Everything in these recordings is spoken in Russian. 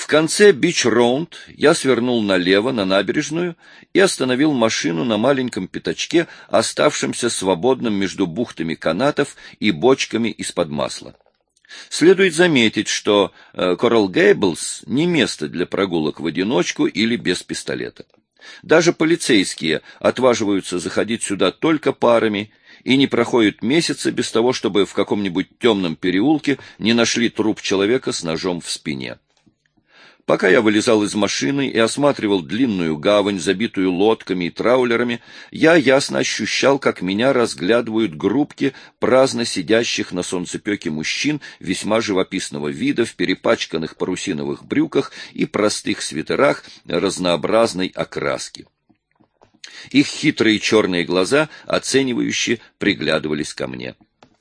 конце Бич-Роунд я свернул налево на набережную и остановил машину на маленьком пятачке, оставшемся свободным между бухтами канатов и бочками из-под масла. Следует заметить, что Коралл-Гейблс не место для прогулок в одиночку или без пистолета. Даже полицейские отваживаются заходить сюда только парами, и не проходит месяца без того, чтобы в каком-нибудь темном переулке не нашли труп человека с ножом в спине. Пока я вылезал из машины и осматривал длинную гавань, забитую лодками и траулерами, я ясно ощущал, как меня разглядывают группки праздно сидящих на солнцепеке мужчин весьма живописного вида в перепачканных парусиновых брюках и простых свитерах разнообразной окраски. Их хитрые черные глаза оценивающе приглядывались ко мне.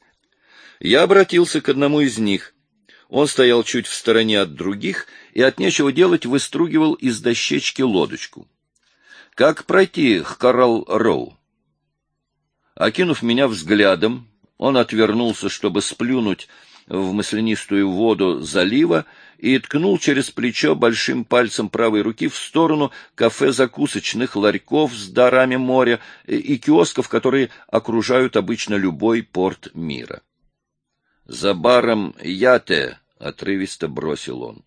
Я обратился к одному из них. Он стоял чуть в стороне от других и от нечего делать выстругивал из дощечки лодочку. «Как пройти к Коралл-Роу?» Окинув меня взглядом, он отвернулся, чтобы сплюнуть в маслянистую воду залива, и ткнул через плечо большим пальцем правой руки в сторону кафе-закусочных ларьков с дарами моря и киосков, которые окружают обычно любой порт мира. «За баром Ятте», — отрывисто бросил он.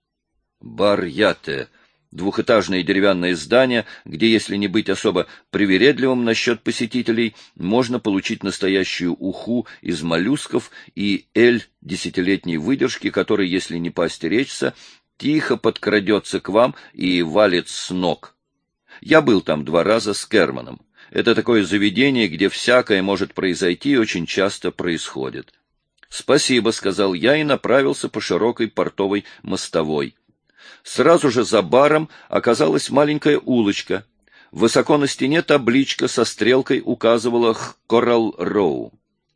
Бар Ятте — двухэтажное деревянное здание, где, если не быть особо привередливым насчет посетителей, можно получить настоящую уху из моллюсков и эль десятилетней выдержки, который, если не поостеречься, тихо подкрадется к вам и валит с ног. Я был там 2 раза с Керманом. Это такое заведение, где всякое может произойти и очень часто происходит. «Спасибо», — сказал я и направился по широкой портовой мостовой. Сразу же за баром оказалась маленькая улочка. Высоко на стене табличка со стрелкой указывала к Коралл-Роу.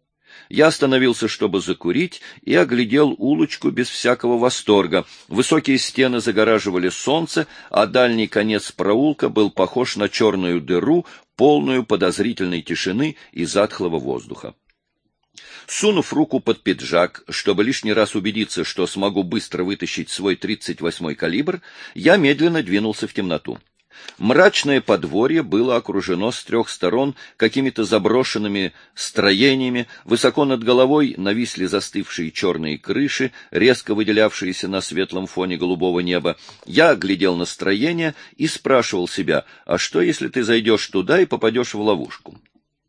Я остановился, чтобы закурить, и оглядел улочку без всякого восторга. Высокие стены загораживали солнце, а дальний конец проулка был похож на черную дыру, полную подозрительной тишины и затхлого воздуха. Сунув руку под пиджак, чтобы лишний раз убедиться, что смогу быстро вытащить свой 38-й калибр, я медленно двинулся в темноту. Мрачное подворье было окружено с 3 сторон какими-то заброшенными строениями, высоко над головой нависли застывшие черные крыши, резко выделявшиеся на светлом фоне голубого неба. Я глядел на строение и спрашивал себя, а что, если ты зайдешь туда и попадешь в ловушку?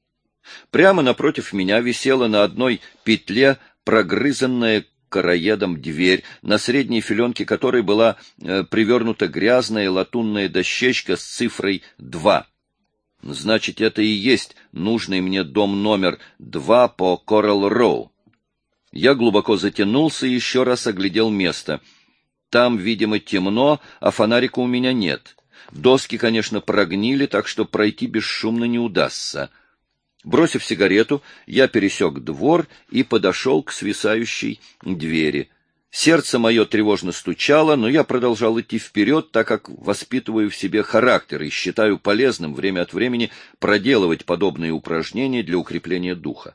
Прямо напротив меня висела на одной петле прогрызанная короедом дверь, на средней филенке которой была привернута грязная латунная дощечка с цифрой 2. Значит, это и есть нужный мне дом номер 2 по Коралл-Роу. Я глубоко затянулся и еще раз оглядел место. Там, видимо, темно, а фонарика у меня нет. Доски, конечно, прогнили, так что пройти бесшумно не удастся. Бросив сигарету, я пересек двор и подошел к свисающей двери. Сердце мое тревожно стучало, но я продолжал идти вперед, так как воспитываю в себе характер и считаю полезным время от времени проделывать подобные упражнения для укрепления духа.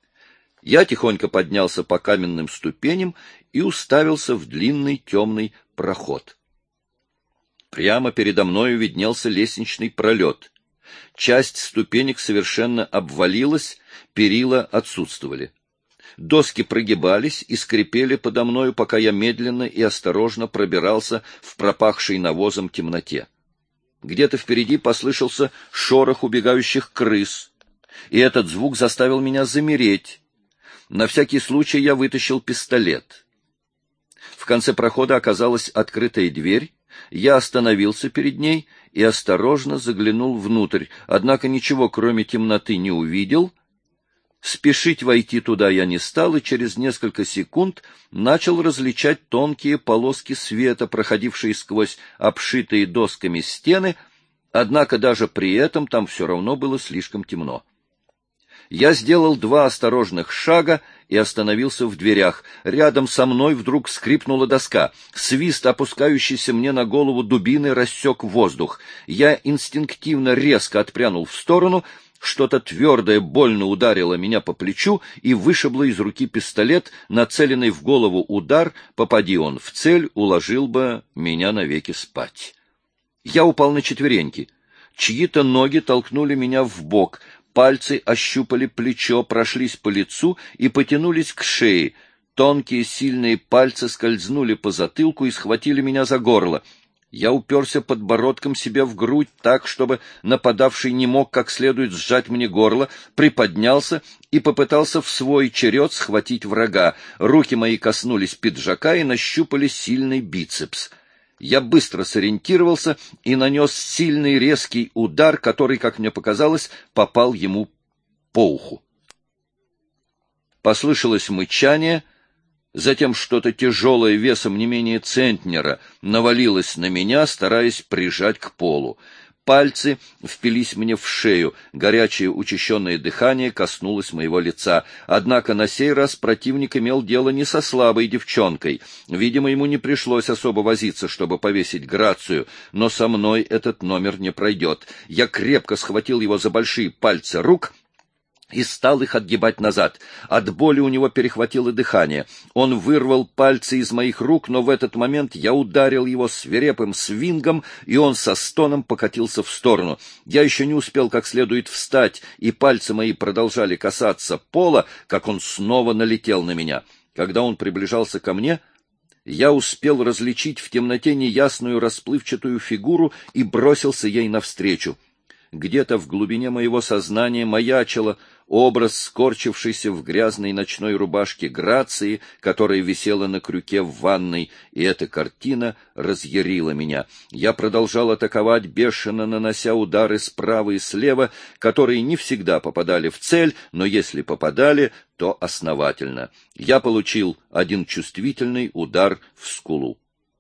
Я тихонько поднялся по каменным ступеням и уставился в длинный темный проход. Прямо передо мною виднелся лестничный пролет. Часть ступенек совершенно обвалилась, перила отсутствовали. Доски прогибались и скрипели подо мною, пока я медленно и осторожно пробирался в пропахшей навозом темноте. Где-то впереди послышался шорох убегающих крыс, и этот звук заставил меня замереть. На всякий случай я вытащил пистолет. В конце прохода оказалась открытая дверь. Я остановился перед ней и осторожно заглянул внутрь, однако ничего, кроме темноты, не увидел. Спешить войти туда я не стал, и через несколько секунд начал различать тонкие полоски света, проходившие сквозь обшитые досками стены, однако даже при этом там все равно было слишком темно. Я сделал 2 осторожных шага и остановился в дверях. Рядом со мной вдруг скрипнула доска. Свист, опускающийся мне на голову дубины, рассек воздух. Я инстинктивно резко отпрянул в сторону. Что-то твердое больно ударило меня по плечу и вышибло из руки пистолет, нацеленный в голову удар, попади он в цель, уложил бы меня навеки спать. Я упал на четвереньки. Чьи-то ноги толкнули меня в бок, пальцы ощупали плечо, прошлись по лицу и потянулись к шее. Тонкие сильные пальцы скользнули по затылку и схватили меня за горло. Я уперся подбородком себе в грудь так, чтобы нападавший не мог как следует сжать мне горло, приподнялся и попытался в свой черед схватить врага. Руки мои коснулись пиджака и нащупали сильный бицепс. Я быстро сориентировался и нанес сильный резкий удар, который, как мне показалось, попал ему по уху. Послышалось мычание. Затем что-то тяжелое весом не менее центнера навалилось на меня, стараясь прижать к полу. Пальцы впились мне в шею, горячее учащенное дыхание коснулось моего лица. Однако на сей раз противник имел дело не со слабой девчонкой. Видимо, ему не пришлось особо возиться, чтобы повесить грацию, но со мной этот номер не пройдет. Я крепко схватил его за большие пальцы рук и стал их отгибать назад. От боли у него перехватило дыхание. Он вырвал пальцы из моих рук, но в этот момент я ударил его свирепым свингом, и он со стоном покатился в сторону. Я еще не успел как следует встать, и пальцы мои продолжали касаться пола, как он снова налетел на меня. Когда он приближался ко мне, я успел различить в темноте неясную расплывчатую фигуру и бросился ей навстречу. Где-то в глубине моего сознания маячило образ скорчившейся в грязной ночной рубашке Грации, которая висела на крюке в ванной, и эта картина разъярила меня. Я продолжал атаковать, бешено нанося удары справа и слева, которые не всегда попадали в цель, но если попадали, то основательно. Я получил один чувствительный удар в скулу.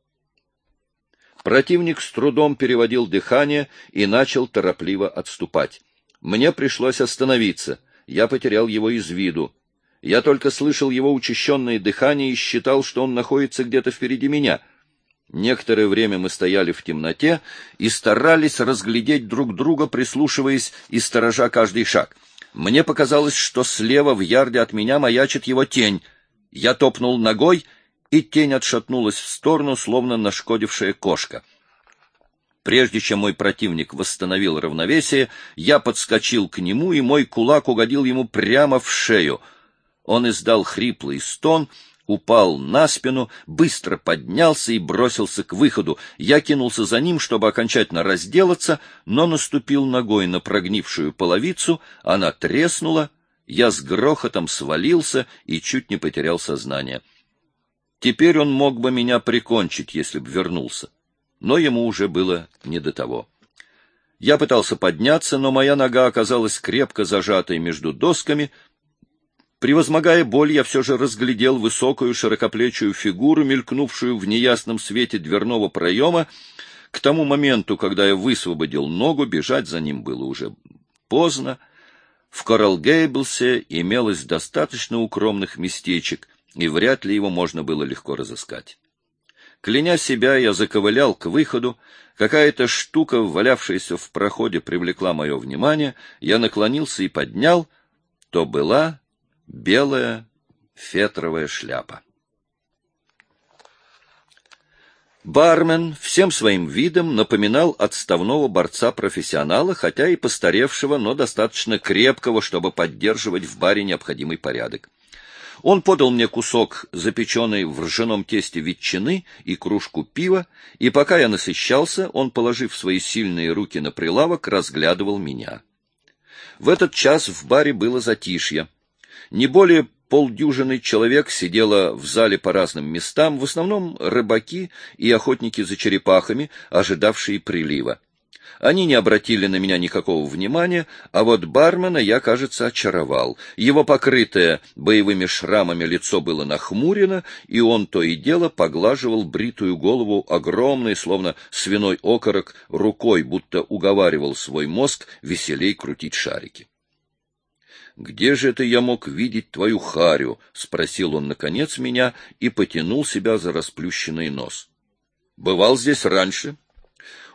Противник с трудом переводил дыхание и начал торопливо отступать. Мне пришлось остановиться. Я потерял его из виду. Я только слышал его учащенное дыхание и считал, что он находится где-то впереди меня. Некоторое время мы стояли в темноте и старались разглядеть друг друга, прислушиваясь и сторожа каждый шаг. Мне показалось, что слева в ярде от меня маячит его тень. Я топнул ногой, и тень отшатнулась в сторону, словно нашкодившая кошка. Прежде чем мой противник восстановил равновесие, я подскочил к нему, и мой кулак угодил ему прямо в шею. Он издал хриплый стон, упал на спину, быстро поднялся и бросился к выходу. Я кинулся за ним, чтобы окончательно разделаться, но наступил ногой на прогнившую половицу, она треснула, я с грохотом свалился и чуть не потерял сознание. Теперь он мог бы меня прикончить, если б вернулся, но ему уже было не до того. Я пытался подняться, но моя нога оказалась крепко зажатой между досками. Превозмогая боль, я все же разглядел высокую широкоплечую фигуру, мелькнувшую в неясном свете дверного проема. К тому моменту, когда я высвободил ногу, бежать за ним было уже поздно. В Коралл-Гейблсе имелось достаточно укромных местечек, и вряд ли его можно было легко разыскать. Кляня себя, я заковылял к выходу. Какая-то штука, валявшаяся в проходе, привлекла мое внимание. Я наклонился и поднял. То была белая фетровая шляпа. Бармен всем своим видом напоминал отставного борца-профессионала, хотя и постаревшего, но достаточно крепкого, чтобы поддерживать в баре необходимый порядок. Он подал мне кусок запеченной в ржаном тесте ветчины и кружку пива, и пока я насыщался, он, положив свои сильные руки на прилавок, разглядывал меня. В этот час в баре было затишье. Не более полдюжины человек сидело в зале по разным местам, в основном рыбаки и охотники за черепахами, ожидавшие прилива. Они не обратили на меня никакого внимания, а вот бармена я, кажется, очаровал. Его покрытое боевыми шрамами лицо было нахмурено, и он то и дело поглаживал бритую голову огромной, словно свиной окорок, рукой, будто уговаривал свой мозг веселей крутить шарики. «Где же это я мог видеть твою харю?» — спросил он, наконец, меня и потянул себя за расплющенный нос. «Бывал здесь раньше?»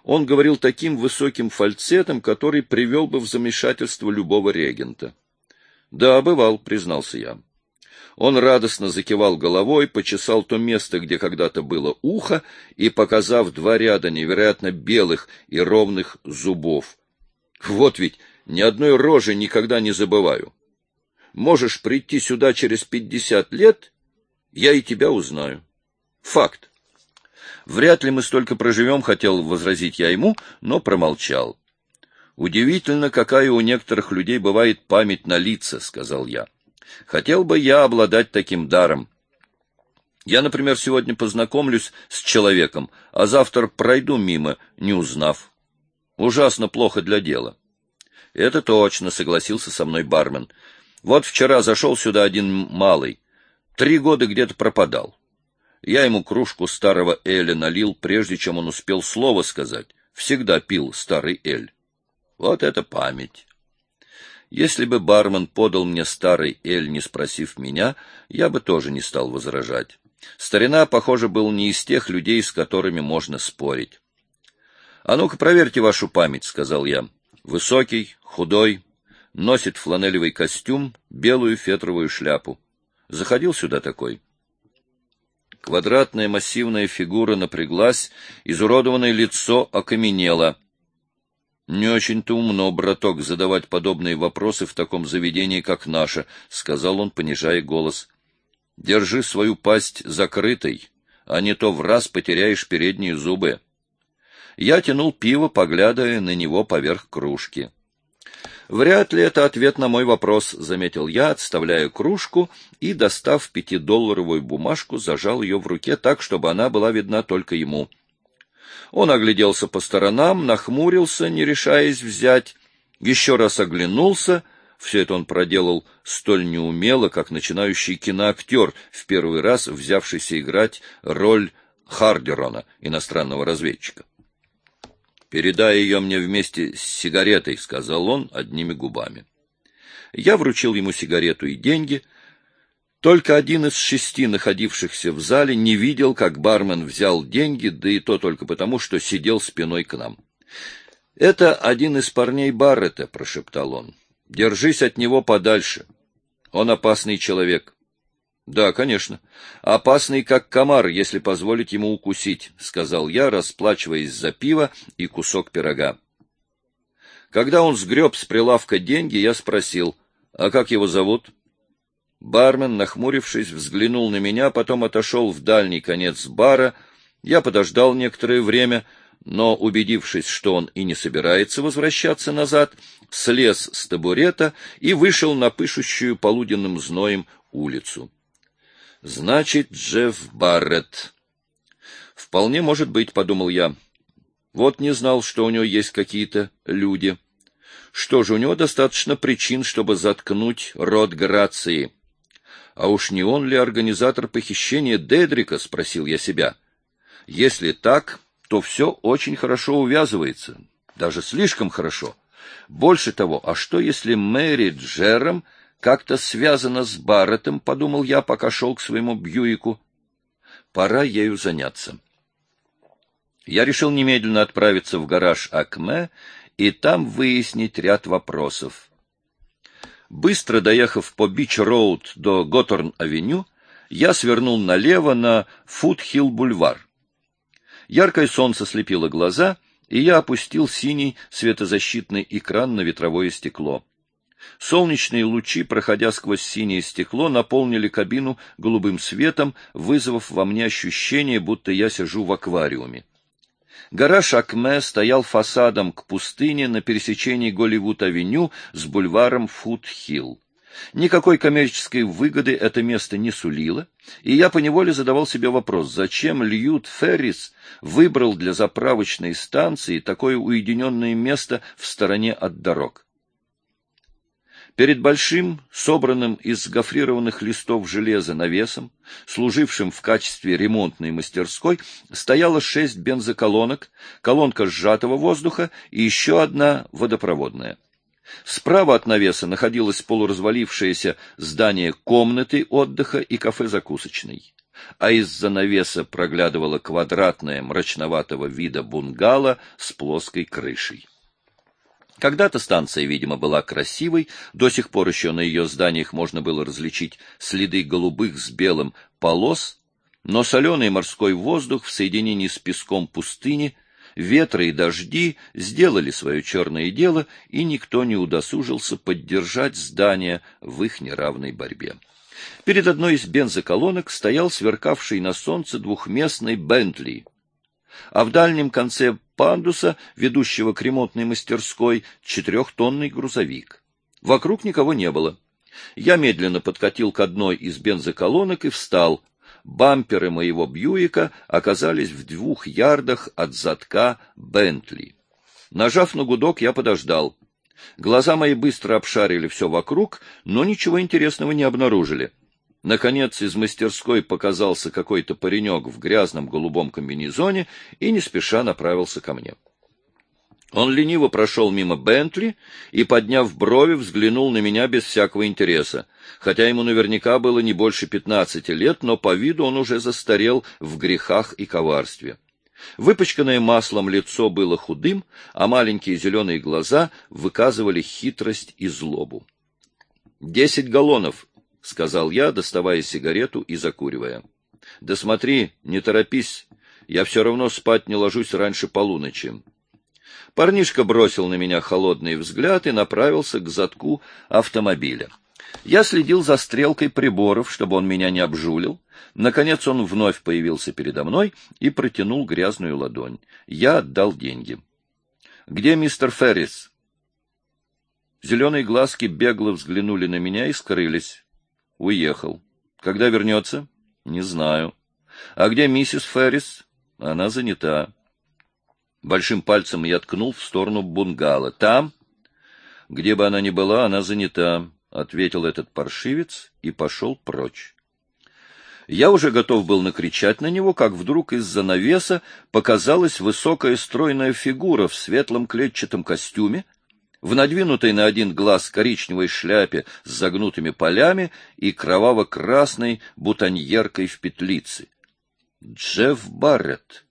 Он говорил таким высоким фальцетом, который привел бы в замешательство любого регента. — Да, бывал, — признался я. Он радостно закивал головой, почесал то место, где когда-то было ухо, и, показав 2 ряда невероятно белых и ровных зубов. Вот ведь ни одной рожи никогда не забываю. Можешь прийти сюда через 50 лет, я и тебя узнаю. Факт. Вряд ли мы столько проживем, хотел возразить я ему, но промолчал. Удивительно, какая у некоторых людей бывает память на лица, сказал я. Хотел бы я обладать таким даром. Я, например, сегодня познакомлюсь с человеком, а завтра пройду мимо, не узнав. Ужасно плохо для дела. Это точно, согласился со мной бармен. Вот вчера зашел сюда один малый. 3 года где-то пропадал. Я ему кружку старого эля налил, прежде чем он успел слово сказать. Всегда пил старый эль. Вот это память. Если бы бармен подал мне старый эль, не спросив меня, я бы тоже не стал возражать. Старина, похоже, был не из тех людей, с которыми можно спорить. — А ну-ка, проверьте вашу память, — сказал я. Высокий, худой, носит фланелевый костюм, белую фетровую шляпу. Заходил сюда такой? Квадратная массивная фигура напряглась, изуродованное лицо окаменело. — Не очень-то умно, браток, задавать подобные вопросы в таком заведении, как наше, — сказал он, понижая голос. — Держи свою пасть закрытой, а не то враз потеряешь передние зубы. Я тянул пиво, поглядывая на него поверх кружки. — Вряд ли это ответ на мой вопрос, — заметил я, отставляя кружку и, достав 5-долларовую бумажку, зажал ее в руке так, чтобы она была видна только ему. Он огляделся по сторонам, нахмурился, не решаясь взять, еще раз оглянулся. Все это он проделал столь неумело, как начинающий киноактер, в первый раз взявшийся играть роль Хардерона, иностранного разведчика. «Передай ее мне вместе с сигаретой», — сказал он одними губами. Я вручил ему сигарету и деньги. Только один из 6 находившихся в зале не видел, как бармен взял деньги, да и то только потому, что сидел спиной к нам. — Это один из парней Баррета, — прошептал он. — Держись от него подальше. Он опасный человек. — Да, конечно. Опасный, как комар, если позволить ему укусить, — сказал я, расплачиваясь за пиво и кусок пирога. Когда он сгреб с прилавка деньги, я спросил, а как его зовут? Бармен, нахмурившись, взглянул на меня, потом отошел в дальний конец бара. Я подождал некоторое время, но, убедившись, что он и не собирается возвращаться назад, слез с табурета и вышел на пышущую полуденным зноем улицу. Значит, Джефф Барретт. Вполне может быть, — подумал я. Вот не знал, что у него есть какие-то люди. Что же, у него достаточно причин, чтобы заткнуть рот Грации. А уж не он ли организатор похищения Дедрика, — спросил я себя. Если так, то все очень хорошо увязывается, даже слишком хорошо. Больше того, а что если Мэри Джером как-то связана с Барреттом, — подумал я, пока шел к своему Бьюику. Пора ею заняться. Я решил немедленно отправиться в гараж Акме и там выяснить ряд вопросов. Быстро доехав по Бич-роуд до Готорн-авеню, я свернул налево на Фут-Хилл-бульвар. Яркое солнце слепило глаза, и я опустил синий светозащитный экран на ветровое стекло. Солнечные лучи, проходя сквозь синее стекло, наполнили кабину голубым светом, вызвав во мне ощущение, будто я сижу в аквариуме. Гараж Акме стоял фасадом к пустыне на пересечении Голливуд-авеню с бульваром Фут-Хилл. Никакой коммерческой выгоды это место не сулило, и я поневоле задавал себе вопрос, зачем Льют Феррис выбрал для заправочной станции такое уединенное место в стороне от дорог. Перед большим, собранным из гофрированных листов железа навесом, служившим в качестве ремонтной мастерской, стояло 6 бензоколонок, колонка сжатого воздуха и еще одна водопроводная. Справа от навеса находилось полуразвалившееся здание комнаты отдыха и кафе-закусочной. а из-за навеса проглядывала квадратная мрачноватого вида бунгало с плоской крышей. Когда-то станция, видимо, была красивой, до сих пор еще на ее зданиях можно было различить следы голубых с белым полос, но соленый морской воздух в соединении с песком пустыни, ветры и дожди сделали свое черное дело, и никто не удосужился поддержать здание в их неравной борьбе. Перед одной из бензоколонок стоял сверкавший на солнце двухместный «Бентли», а в дальнем конце пандуса, ведущего к ремонтной мастерской, 4-тонный грузовик. Вокруг никого не было. Я медленно подкатил к одной из бензоколонок и встал. Бамперы моего Бьюика оказались в 2 ярдах от задка «Бентли». Нажав на гудок, я подождал. Глаза мои быстро обшарили все вокруг, но ничего интересного не обнаружили. Наконец из мастерской показался какой-то паренек в грязном голубом комбинезоне и не спеша направился ко мне. Он лениво прошел мимо «Бентли» и, подняв брови, взглянул на меня без всякого интереса, хотя ему наверняка было не больше 15 лет, но по виду он уже застарел в грехах и коварстве. Выпачканное маслом лицо было худым, а маленькие зеленые глаза выказывали хитрость и злобу. 10 галлонов, — сказал я, доставая сигарету и закуривая. — Да смотри, не торопись, я все равно спать не ложусь раньше полуночи. Парнишка бросил на меня холодный взгляд и направился к задку автомобиля. Я следил за стрелкой приборов, чтобы он меня не обжулил. Наконец он вновь появился передо мной и протянул грязную ладонь. Я отдал деньги. — Где мистер Феррис? Зеленые глазки бегло взглянули на меня и скрылись. — Уехал. — Когда вернется? — Не знаю. — А где миссис Феррис? — Она занята. Большим пальцем я ткнул в сторону бунгало. — Там? — Где бы она ни была, она занята, — ответил этот паршивец и пошел прочь. Я уже готов был накричать на него, как вдруг из-за навеса показалась высокая стройная фигура в светлом клетчатом костюме, в надвинутой на один глаз коричневой шляпе с загнутыми полями и кроваво-красной бутоньеркой в петлице. Джефф Барретт.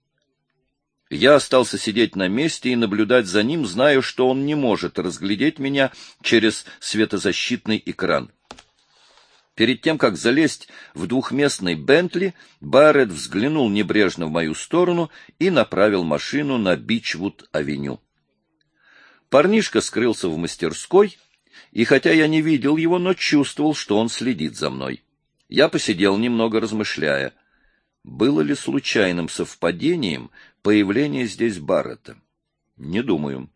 Я остался сидеть на месте и наблюдать за ним, зная, что он не может разглядеть меня через светозащитный экран. Перед тем, как залезть в двухместный «Бентли», Барретт взглянул небрежно в мою сторону и направил машину на Бичвуд-авеню. Парнишка скрылся в мастерской, и хотя я не видел его, но чувствовал, что он следит за мной. Я посидел немного, размышляя, было ли случайным совпадением появление здесь Барретта. Не думаю.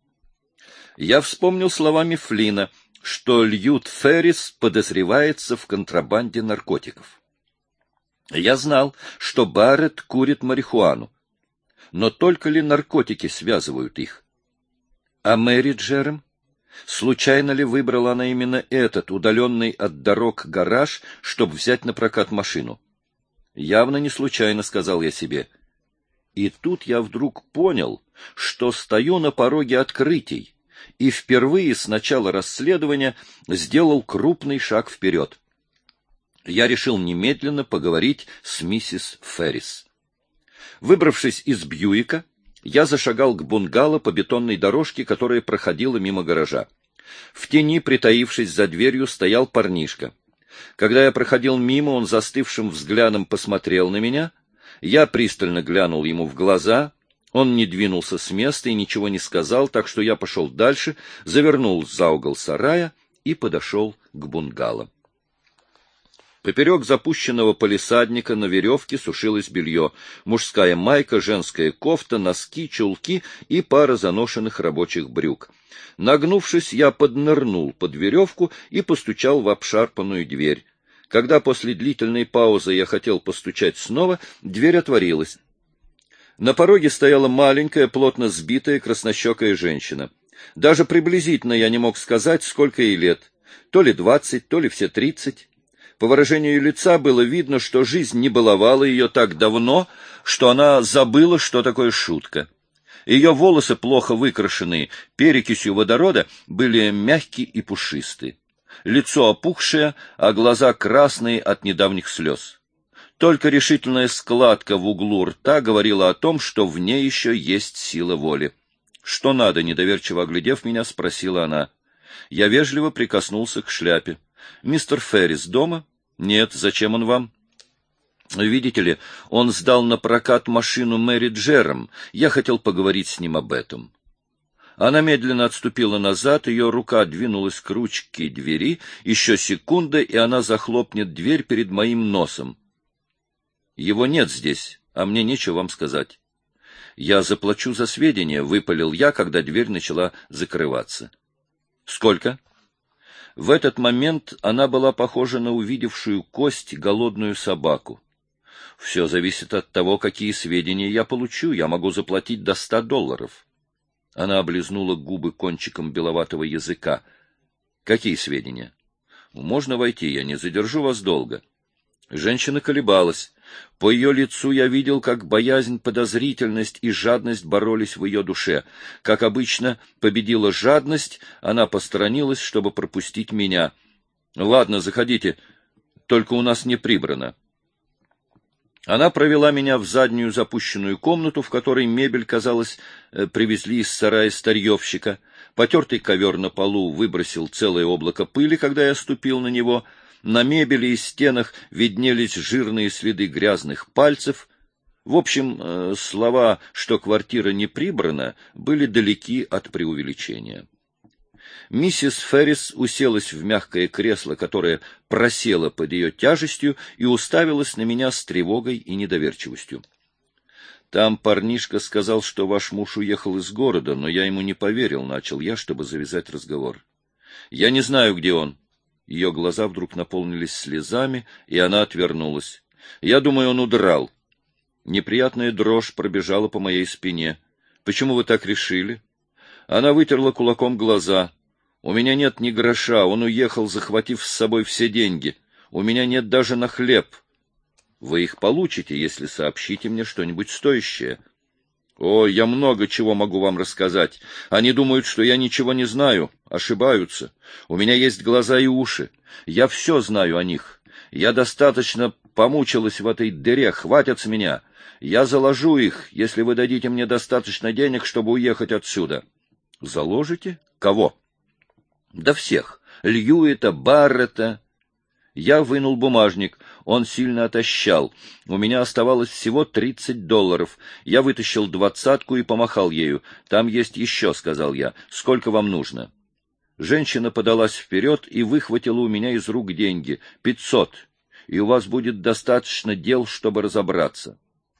Я вспомнил словами Флина, что Льют Феррис подозревается в контрабанде наркотиков. Я знал, что Барретт курит марихуану, но только ли наркотики связывают их? А Мэри Джерем? Случайно ли выбрала она именно этот, удаленный от дорог гараж, чтобы взять на прокат машину? Явно не случайно, сказал я себе. И тут я вдруг понял, что стою на пороге открытий, и впервые с начала расследования сделал крупный шаг вперед. Я решил немедленно поговорить с миссис Феррис. Выбравшись из Бьюика, я зашагал к бунгало по бетонной дорожке, которая проходила мимо гаража. В тени, притаившись за дверью, стоял парнишка. Когда я проходил мимо, он застывшим взглядом посмотрел на меня. Я пристально глянул ему в глаза. Он не двинулся с места и ничего не сказал, так что я пошел дальше, завернул за угол сарая и подошел к бунгало. Поперек запущенного палисадника на веревке сушилось белье, мужская майка, женская кофта, носки, чулки и пара заношенных рабочих брюк. Нагнувшись, я поднырнул под веревку и постучал в обшарпанную дверь. Когда после длительной паузы я хотел постучать снова, дверь отворилась. На пороге стояла маленькая, плотно сбитая, краснощекая женщина. Даже приблизительно я не мог сказать, сколько ей лет. То ли 20, то ли все 30. По выражению ее лица было видно, что жизнь не баловала ее так давно, что она забыла, что такое шутка. Ее волосы, плохо выкрашенные перекисью водорода, были мягкие и пушистые. Лицо опухшее, а глаза красные от недавних слез. Только решительная складка в углу рта говорила о том, что в ней еще есть сила воли. «Что надо?» — недоверчиво оглядев меня, спросила она. Я вежливо прикоснулся к шляпе. «Мистер Феррис дома?» «Нет. Зачем он вам?» «Видите ли, он сдал на прокат машину Мэри Джером. Я хотел поговорить с ним об этом». Она медленно отступила назад, ее рука двинулась к ручке двери. Еще секунда, и она захлопнет дверь перед моим носом. «Его нет здесь, а мне нечего вам сказать». «Я заплачу за сведения», — выпалил я, когда дверь начала закрываться. «Сколько?» В этот момент она была похожа на увидевшую кость голодную собаку. «Все зависит от того, какие сведения я получу. Я могу заплатить до $100. Она облизнула губы кончиком беловатого языка. «Какие сведения?» «Можно войти, я не задержу вас долго». Женщина колебалась. По ее лицу я видел, как боязнь, подозрительность и жадность боролись в ее душе. Как обычно, победила жадность, она посторонилась, чтобы пропустить меня. «Ладно, заходите, только у нас не прибрано». Она провела меня в заднюю запущенную комнату, в которой мебель, казалось, привезли из сарая старьевщика. Потертый ковер на полу выбросил целое облако пыли, когда я ступил на него. На мебели и стенах виднелись жирные следы грязных пальцев. В общем, слова, что квартира не прибрана, были далеки от преувеличения. Миссис Феррис уселась в мягкое кресло, которое просело под ее тяжестью, и уставилась на меня с тревогой и недоверчивостью. «Там парнишка сказал, что ваш муж уехал из города, но я ему не поверил», — начал я, чтобы завязать разговор. «Я не знаю, где он». Ее глаза вдруг наполнились слезами, и она отвернулась. «Я думаю, он удрал». Неприятная дрожь пробежала по моей спине. «Почему вы так решили?» Она вытерла кулаком глаза. «У меня нет ни гроша, он уехал, захватив с собой все деньги. У меня нет даже на хлеб. Вы их получите, если сообщите мне что-нибудь стоящее». «О, я много чего могу вам рассказать. Они думают, что я ничего не знаю. Ошибаются. У меня есть глаза и уши. Я все знаю о них. Я достаточно помучилась в этой дыре. Хватит с меня. Я заложу их, если вы дадите мне достаточно денег, чтобы уехать отсюда». «Заложите? Кого?» «Да всех. Льюита, Баррета». Я вынул бумажник. Он сильно отощал. У меня оставалось всего $30. Я вытащил 20 и помахал ею. «Там есть еще», — сказал я. «Сколько вам нужно?» Женщина подалась вперед и выхватила у меня из рук деньги. 500. И у вас будет достаточно дел, чтобы разобраться.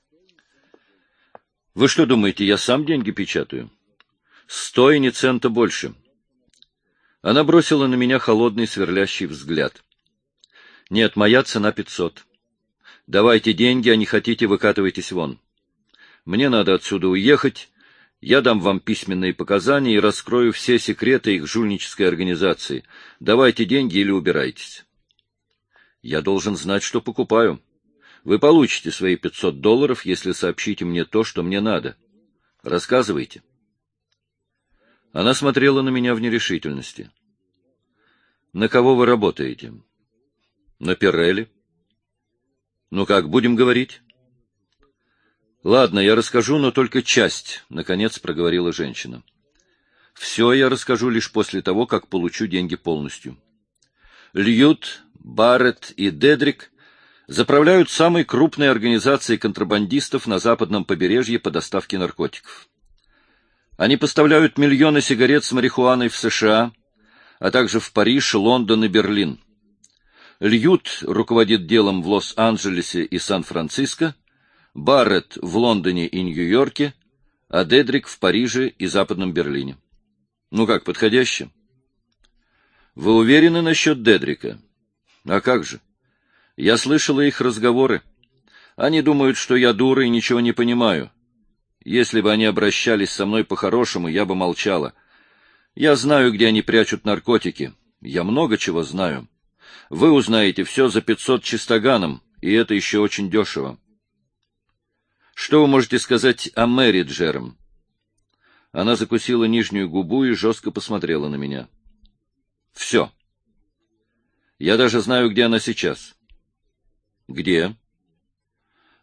Вы что думаете, я сам деньги печатаю? 100 и ни цента больше. Она бросила на меня холодный сверлящий взгляд. Нет, моя цена 500. Давайте деньги, а не хотите, выкатывайтесь вон. Мне надо отсюда уехать. Я дам вам письменные показания и раскрою все секреты их жульнической организации. Давайте деньги или убирайтесь. Я должен знать, что покупаю. Вы получите свои $500, если сообщите мне то, что мне надо. Рассказывайте. Она смотрела на меня в нерешительности. На кого вы работаете? На Пирелли. Ну как, будем говорить? Ладно, я расскажу, но только часть, наконец проговорила женщина. Все я расскажу лишь после того, как получу деньги полностью. Льют, Барретт и Дедрик заправляют самой крупной организацией контрабандистов на западном побережье по доставке наркотиков. Они поставляют миллионы сигарет с марихуаной в США, а также в Париж, Лондон и Берлин. Льют руководит делом в Лос-Анджелесе и Сан-Франциско, Барретт в Лондоне и Нью-Йорке, а Дедрик в Париже и Западном Берлине. Ну как, подходяще? Вы уверены насчет Дедрика? А как же? Я слышала их разговоры. Они думают, что я дура и ничего не понимаю. Если бы они обращались со мной по-хорошему, я бы молчала. Я знаю, где они прячут наркотики. Я много чего знаю. Вы узнаете все за 500 чистоганом, и это еще очень дешево. Что вы можете сказать о Мэри Джером? Она закусила нижнюю губу и жестко посмотрела на меня. Все. Я даже знаю, где она сейчас. Где?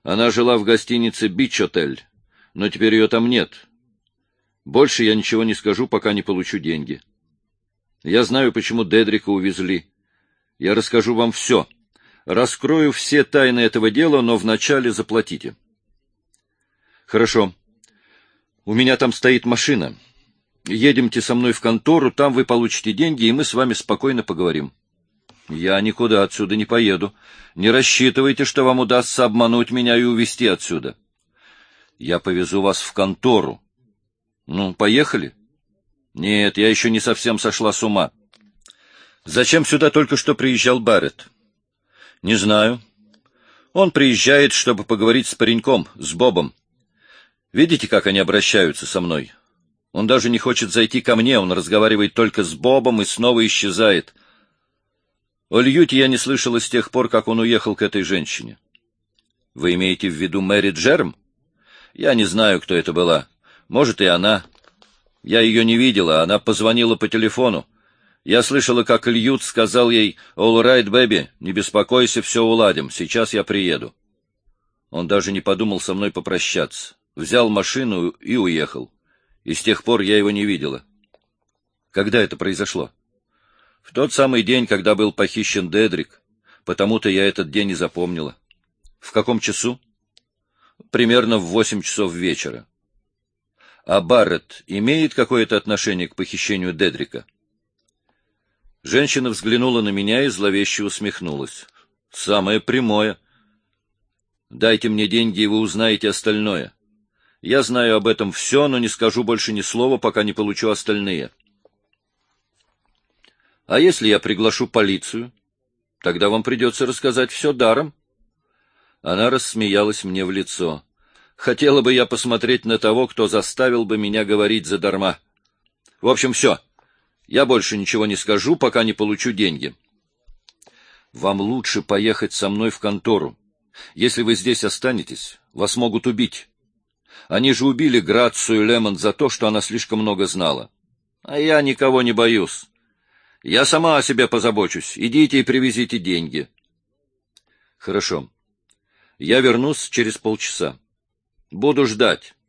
Она жила в гостинице «Бич-отель», но теперь ее там нет. Больше я ничего не скажу, пока не получу деньги. Я знаю, почему Дедрика увезли. Я расскажу вам все. Раскрою все тайны этого дела, но вначале заплатите. Хорошо. У меня там стоит машина. Едемте со мной в контору, там вы получите деньги, и мы с вами спокойно поговорим. Я никуда отсюда не поеду. Не рассчитывайте, что вам удастся обмануть меня и увезти отсюда. Я повезу вас в контору. Ну, поехали? Нет, я еще не совсем сошла с ума. Зачем сюда только что приезжал Барретт? Не знаю. Он приезжает, чтобы поговорить с пареньком, с Бобом. Видите, как они обращаются со мной? Он даже не хочет зайти ко мне, он разговаривает только с Бобом и снова исчезает. О Льюте я не слышала с тех пор, как он уехал к этой женщине. Вы имеете в виду Мэри Джерм? Я не знаю, кто это была. Может, и она. Я ее не видела, она позвонила по телефону. Я слышала, как Льют сказал ей: «All right, baby, не беспокойся, все уладим, сейчас я приеду». Он даже не подумал со мной попрощаться. Взял машину и уехал. И с тех пор я его не видела. Когда это произошло? В тот самый день, когда был похищен Дедрик. Потому-то я этот день и запомнила. В каком часу? Примерно в 8 часов вечера. А Барретт имеет какое-то отношение к похищению Дедрика? Женщина взглянула на меня и зловеще усмехнулась. Самое прямое. Дайте мне деньги, и вы узнаете остальное. Я знаю об этом все, но не скажу больше ни слова, пока не получу остальные. А если я приглашу полицию? Тогда вам придется рассказать все даром. Она рассмеялась мне в лицо. Хотела бы я посмотреть на того, кто заставил бы меня говорить задарма. В общем, все. Я больше ничего не скажу, пока не получу деньги. Вам лучше поехать со мной в контору. Если вы здесь останетесь, вас могут убить. Они же убили Грацию Лемон за то, что она слишком много знала. А я никого не боюсь. Я сама о себе позабочусь. Идите и привезите деньги. Хорошо. Я вернусь через полчаса. Буду ждать.